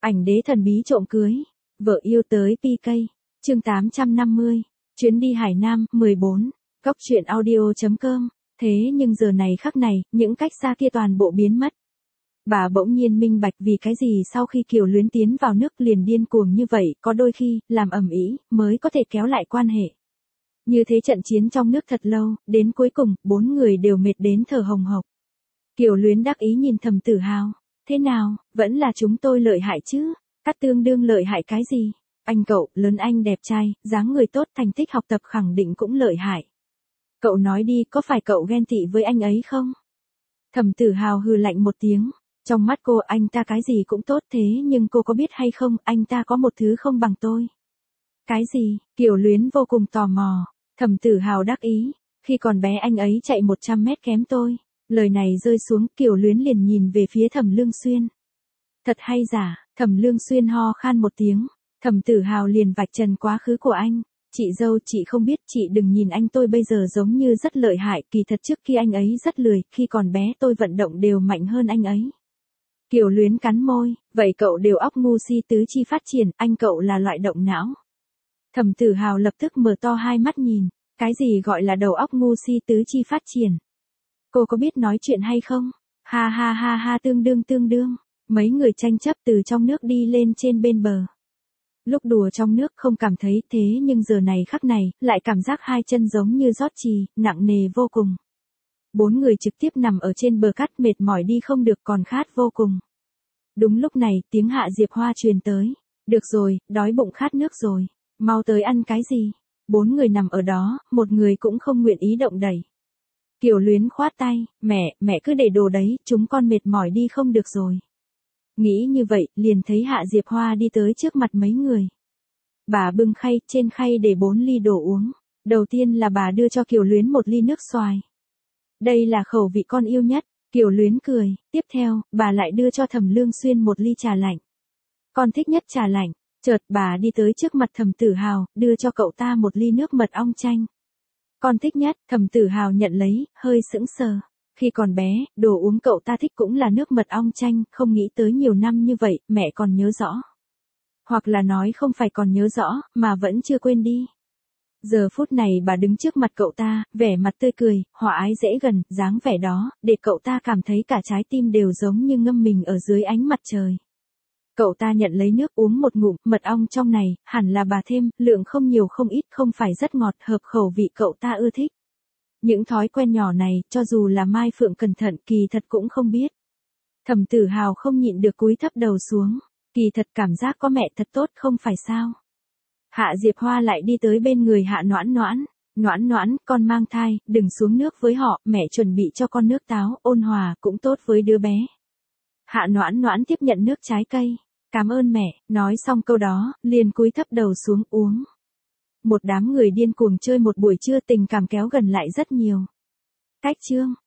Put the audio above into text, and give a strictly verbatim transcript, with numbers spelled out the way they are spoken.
Ảnh đế thần bí trộm cưới, vợ yêu tới pê ca. Chương tám trăm năm mươi, chuyến đi Hải Nam, mười bốn, góc truyện audio chấm com. Thế nhưng giờ này khắc này, những cách xa kia toàn bộ biến mất. Bà bỗng nhiên minh bạch vì cái gì sau khi Kiều Luyến tiến vào nước liền điên cuồng như vậy, có đôi khi, làm ầm ĩ mới có thể kéo lại quan hệ. Như thế trận chiến trong nước thật lâu, đến cuối cùng, bốn người đều mệt đến thở hồng hộc. Kiều Luyến đắc ý nhìn Thẩm Tử Hào, thế nào, vẫn là chúng tôi lợi hại chứ, cắt tương đương lợi hại cái gì, anh cậu, lớn anh đẹp trai, dáng người tốt, thành tích học tập khẳng định cũng lợi hại. Cậu nói đi, có phải cậu ghen tị với anh ấy không? Thẩm Tử Hào hừ lạnh một tiếng, trong mắt cô anh ta cái gì cũng tốt thế nhưng cô có biết hay không, anh ta có một thứ không bằng tôi. Cái gì? Kiều Luyến vô cùng tò mò. Thẩm Tử Hào đắc ý, khi còn bé anh ấy chạy một trăm mét kém tôi. Lời này rơi xuống, Kiều Luyến liền nhìn về phía Thẩm Lương Xuyên. Thật hay giả? Thẩm Lương Xuyên ho khan một tiếng, Thẩm Tử Hào liền vạch trần quá khứ của anh. Chị dâu, chị không biết, chị đừng nhìn anh tôi bây giờ giống như rất lợi hại, kỳ thật trước khi anh ấy rất lười, khi còn bé tôi vận động đều mạnh hơn anh ấy. Kiều Luyến cắn môi, vậy cậu đều óc ngu si tứ chi phát triển, anh cậu là loại động não. Thẩm Tử Hào lập tức mở to hai mắt nhìn, cái gì gọi là đầu óc ngu si tứ chi phát triển? Cô có biết nói chuyện hay không? Ha ha ha ha tương đương tương đương, mấy người tranh chấp từ trong nước đi lên trên bên bờ. Lúc đùa trong nước không cảm thấy thế nhưng giờ này khắc này, lại cảm giác hai chân giống như rót chì, nặng nề vô cùng. Bốn người trực tiếp nằm ở trên bờ cát mệt mỏi đi không được còn khát vô cùng. Đúng lúc này tiếng Hạ Diệp Hoa truyền tới. Được rồi, đói bụng khát nước rồi. Mau tới ăn cái gì? Bốn người nằm ở đó, một người cũng không nguyện ý động đẩy. Kiều Luyến khoát tay, mẹ, mẹ cứ để đồ đấy, chúng con mệt mỏi đi không được rồi. Nghĩ như vậy, liền thấy Hạ Diệp Hoa đi tới trước mặt mấy người. Bà bưng khay, trên khay để bốn ly đồ uống. Đầu tiên là bà đưa cho Kiều Luyến một ly nước xoài. Đây là khẩu vị con yêu nhất, Kiều Luyến cười, tiếp theo, bà lại đưa cho Thẩm Lương Xuyên một ly trà lạnh. Con thích nhất trà lạnh, chợt bà đi tới trước mặt Thẩm Tử Hào, đưa cho cậu ta một ly nước mật ong chanh. Con thích nhất, Thẩm Tử Hào nhận lấy, hơi sững sờ. Khi còn bé, đồ uống cậu ta thích cũng là nước mật ong chanh, không nghĩ tới nhiều năm như vậy, mẹ còn nhớ rõ. Hoặc là nói không phải còn nhớ rõ, mà vẫn chưa quên đi. Giờ phút này bà đứng trước mặt cậu ta, vẻ mặt tươi cười, hòa ái dễ gần, dáng vẻ đó, để cậu ta cảm thấy cả trái tim đều giống như ngâm mình ở dưới ánh mặt trời. Cậu ta nhận lấy nước uống một ngụm, mật ong trong này, hẳn là bà thêm, lượng không nhiều không ít, không phải rất ngọt, hợp khẩu vị cậu ta ưa thích. Những thói quen nhỏ này, cho dù là Mai Phượng cẩn thận, kỳ thật cũng không biết. Thẩm Tử Hào không nhịn được cúi thấp đầu xuống, kỳ thật cảm giác có mẹ thật tốt không phải sao. Hạ Diệp Hoa lại đi tới bên người Hạ Noãn Noãn, Noãn Noãn, con mang thai, đừng xuống nước với họ, mẹ chuẩn bị cho con nước táo, ôn hòa, cũng tốt với đứa bé. Hạ Noãn Noãn tiếp nhận nước trái cây, cảm ơn mẹ, nói xong câu đó, liền cúi thấp đầu xuống uống. Một đám người điên cuồng chơi một buổi trưa tình cảm kéo gần lại rất nhiều. Cách chương.